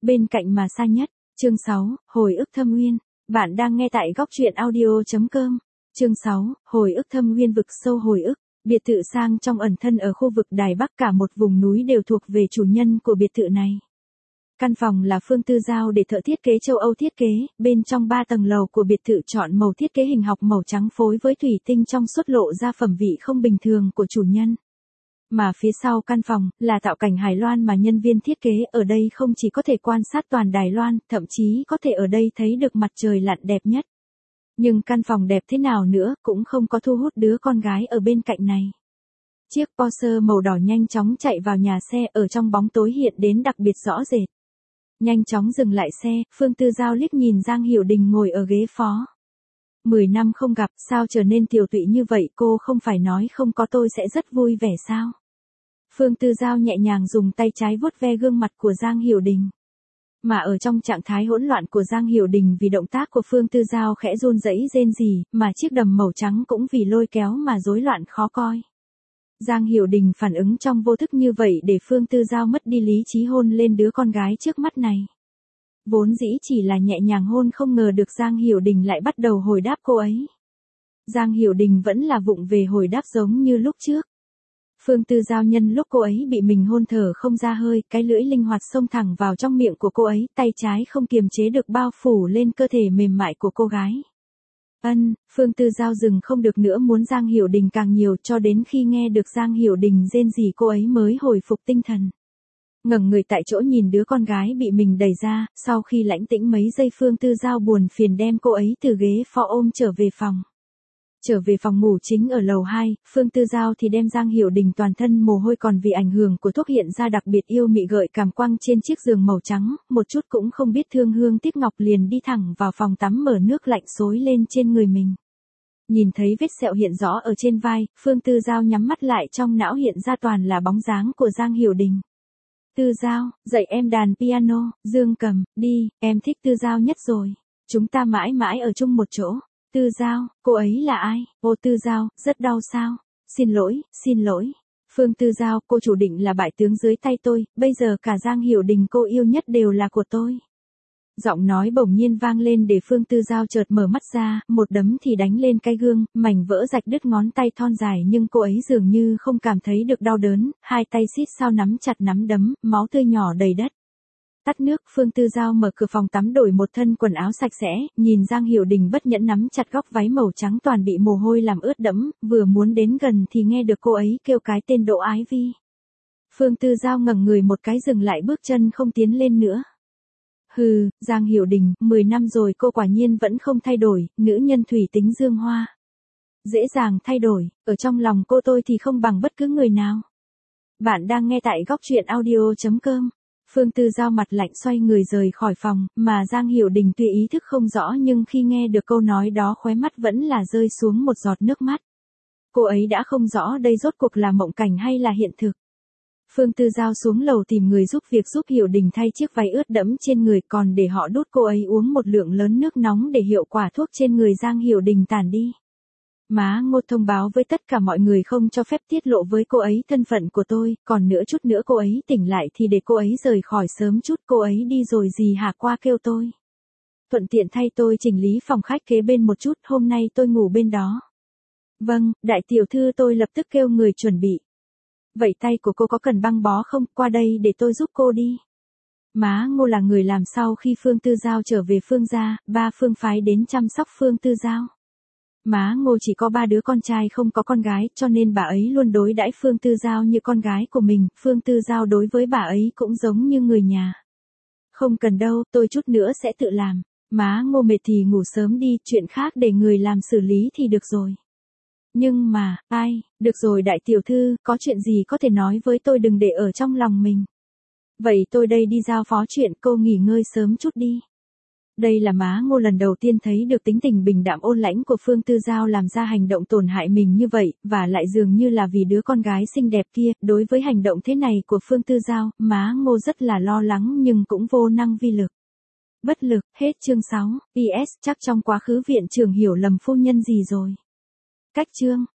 bên cạnh mà xa nhất. Chương 6, hồi ức thâm uyên. Bạn đang nghe tại góc truyện audio.com. Chương 6, hồi ức thâm uyên, vực sâu hồi ức. Biệt thự sang trong ẩn thân ở khu vực Đài Bắc, cả một vùng núi đều thuộc về chủ nhân của biệt thự này. Căn phòng là Phương Tư Giao để thợ thiết kế châu Âu thiết kế, bên trong 3 tầng lầu của biệt thự chọn màu thiết kế hình học màu trắng phối với thủy tinh trong suốt lộ ra phẩm vị không bình thường của chủ nhân. Mà phía sau căn phòng, là tạo cảnh Đài Loan mà nhân viên thiết kế ở đây không chỉ có thể quan sát toàn Đài Loan, thậm chí có thể ở đây thấy được mặt trời lặn đẹp nhất. Nhưng căn phòng đẹp thế nào nữa cũng không có thu hút đứa con gái ở bên cạnh này. Chiếc Porsche màu đỏ nhanh chóng chạy vào nhà xe, ở trong bóng tối hiện đến đặc biệt rõ rệt. Nhanh chóng dừng lại xe, Phương Tư Giao liếc nhìn Giang Hiểu Đình ngồi ở ghế phó. 10 năm không gặp, sao trở nên tiều tụy như vậy, cô không phải nói không có tôi sẽ rất vui vẻ sao? Phương Tư Giao nhẹ nhàng dùng tay trái vuốt ve gương mặt của Giang Hiểu Đình. Mà ở trong trạng thái hỗn loạn của Giang Hiểu Đình vì động tác của Phương Tư Giao khẽ run rẩy rên rỉ, mà chiếc đầm màu trắng cũng vì lôi kéo mà rối loạn khó coi. Giang Hiểu Đình phản ứng trong vô thức như vậy để Phương Tư Giao mất đi lý trí hôn lên đứa con gái trước mắt này. Vốn dĩ chỉ là nhẹ nhàng hôn, không ngờ được Giang Hiểu Đình lại bắt đầu hồi đáp cô ấy. Giang Hiểu Đình vẫn là vụng về hồi đáp giống như lúc trước. Phương Tư Giao nhân lúc cô ấy bị mình hôn thở không ra hơi, cái lưỡi linh hoạt xông thẳng vào trong miệng của cô ấy, tay trái không kiềm chế được bao phủ lên cơ thể mềm mại của cô gái. Phương Tư Giao dừng không được nữa, muốn Giang Hiểu Đình càng nhiều, cho đến khi nghe được Giang Hiểu Đình rên rỉ cô ấy mới hồi phục tinh thần. Ngẩng người tại chỗ nhìn đứa con gái bị mình đẩy ra, sau khi lãnh tĩnh mấy giây Phương Tư Giao buồn phiền đem cô ấy từ ghế phó ôm trở về phòng. Trở về phòng ngủ chính ở lầu 2, Phương Tư Giao thì đem Giang Hiểu Đình toàn thân mồ hôi còn vì ảnh hưởng của thuốc hiện ra đặc biệt yêu mị gợi cảm quăng trên chiếc giường màu trắng, một chút cũng không biết thương hương tiếc ngọc liền đi thẳng vào phòng tắm mở nước lạnh xối lên trên người mình. Nhìn thấy vết sẹo hiện rõ ở trên vai, Phương Tư Giao nhắm mắt lại, trong não hiện ra toàn là bóng dáng của Giang Hiểu Đình. Tư Giao, dạy em đàn piano, dương cầm, đi, em thích Tư Giao nhất rồi. Chúng ta mãi mãi ở chung một chỗ. Tư Giao, cô ấy là ai? Ô Tư Giao, rất đau sao? Xin lỗi. Phương Tư Giao, cô chủ định là bại tướng dưới tay tôi, bây giờ cả Giang Hiểu Đình cô yêu nhất đều là của tôi. Giọng nói bỗng nhiên vang lên để Phương Tư Giao chợt mở mắt ra, một đấm thì đánh lên cái gương, mảnh vỡ rạch đứt ngón tay thon dài, nhưng cô ấy dường như không cảm thấy được đau đớn, hai tay xít sao nắm chặt nắm đấm, máu tươi nhỏ đầy đất. Tắt nước, Phương Tư Giao mở cửa phòng tắm đổi một thân quần áo sạch sẽ, nhìn Giang Hiểu Đình bất nhẫn nắm chặt góc váy màu trắng toàn bị mồ hôi làm ướt đẫm, vừa muốn đến gần thì nghe được cô ấy kêu cái tên Đỗ Ái Vi. Phương Tư Giao ngẩng người một cái dừng lại bước chân không tiến lên nữa. Giang Hiểu Đình, 10 năm rồi cô quả nhiên vẫn không thay đổi, nữ nhân thủy tính dương hoa. Dễ dàng thay đổi, ở trong lòng cô tôi thì không bằng bất cứ người nào. Bạn đang nghe tại góc truyện audio.com. Phương Tư Giao mặt lạnh xoay người rời khỏi phòng, mà Giang Hiểu Đình tuy ý thức không rõ nhưng khi nghe được câu nói đó khóe mắt vẫn là rơi xuống một giọt nước mắt. Cô ấy đã không rõ đây rốt cuộc là mộng cảnh hay là hiện thực. Phương Tư Giao xuống lầu tìm người giúp việc giúp Hiểu Đình thay chiếc váy ướt đẫm trên người, còn để họ đút cô ấy uống một lượng lớn nước nóng để hiệu quả thuốc trên người Giang Hiểu Đình tản đi. Má Ngô thông báo với tất cả mọi người không cho phép tiết lộ với cô ấy thân phận của tôi, còn chút nữa cô ấy tỉnh lại thì để cô ấy rời khỏi sớm chút, cô ấy đi rồi gì hả, qua kêu tôi. Thuận tiện thay tôi chỉnh lý phòng khách kế bên một chút, hôm nay tôi ngủ bên đó. Vâng, đại tiểu thư, tôi lập tức kêu người chuẩn bị. Vậy tay của cô có cần băng bó không, qua đây để tôi giúp cô đi. Má Ngô là người làm sau khi Phương Tư Giao trở về Phương gia, ba Phương phái đến chăm sóc Phương Tư Giao. Má Ngô chỉ có 3 đứa con trai không có con gái, cho nên bà ấy luôn đối đãi Phương Tư Giao như con gái của mình, Phương Tư Giao đối với bà ấy cũng giống như người nhà. Không cần đâu, tôi chút nữa sẽ tự làm. Má Ngô mệt thì ngủ sớm đi, chuyện khác để người làm xử lý thì được rồi. Nhưng mà, được rồi đại tiểu thư, có chuyện gì có thể nói với tôi, đừng để ở trong lòng mình. Vậy tôi đây đi giao phó chuyện, cô nghỉ ngơi sớm chút đi. Đây là má Ngô lần đầu tiên thấy được tính tình bình đạm ôn lãnh của Phương Tư Giao làm ra hành động tổn hại mình như vậy, và lại dường như là vì đứa con gái xinh đẹp kia. Đối với hành động thế này của Phương Tư Giao, má Ngô rất là lo lắng nhưng cũng vô năng vi lực. Bất lực, hết chương 6, PS chắc trong quá khứ viện trưởng hiểu lầm phu nhân gì rồi. Cách chương.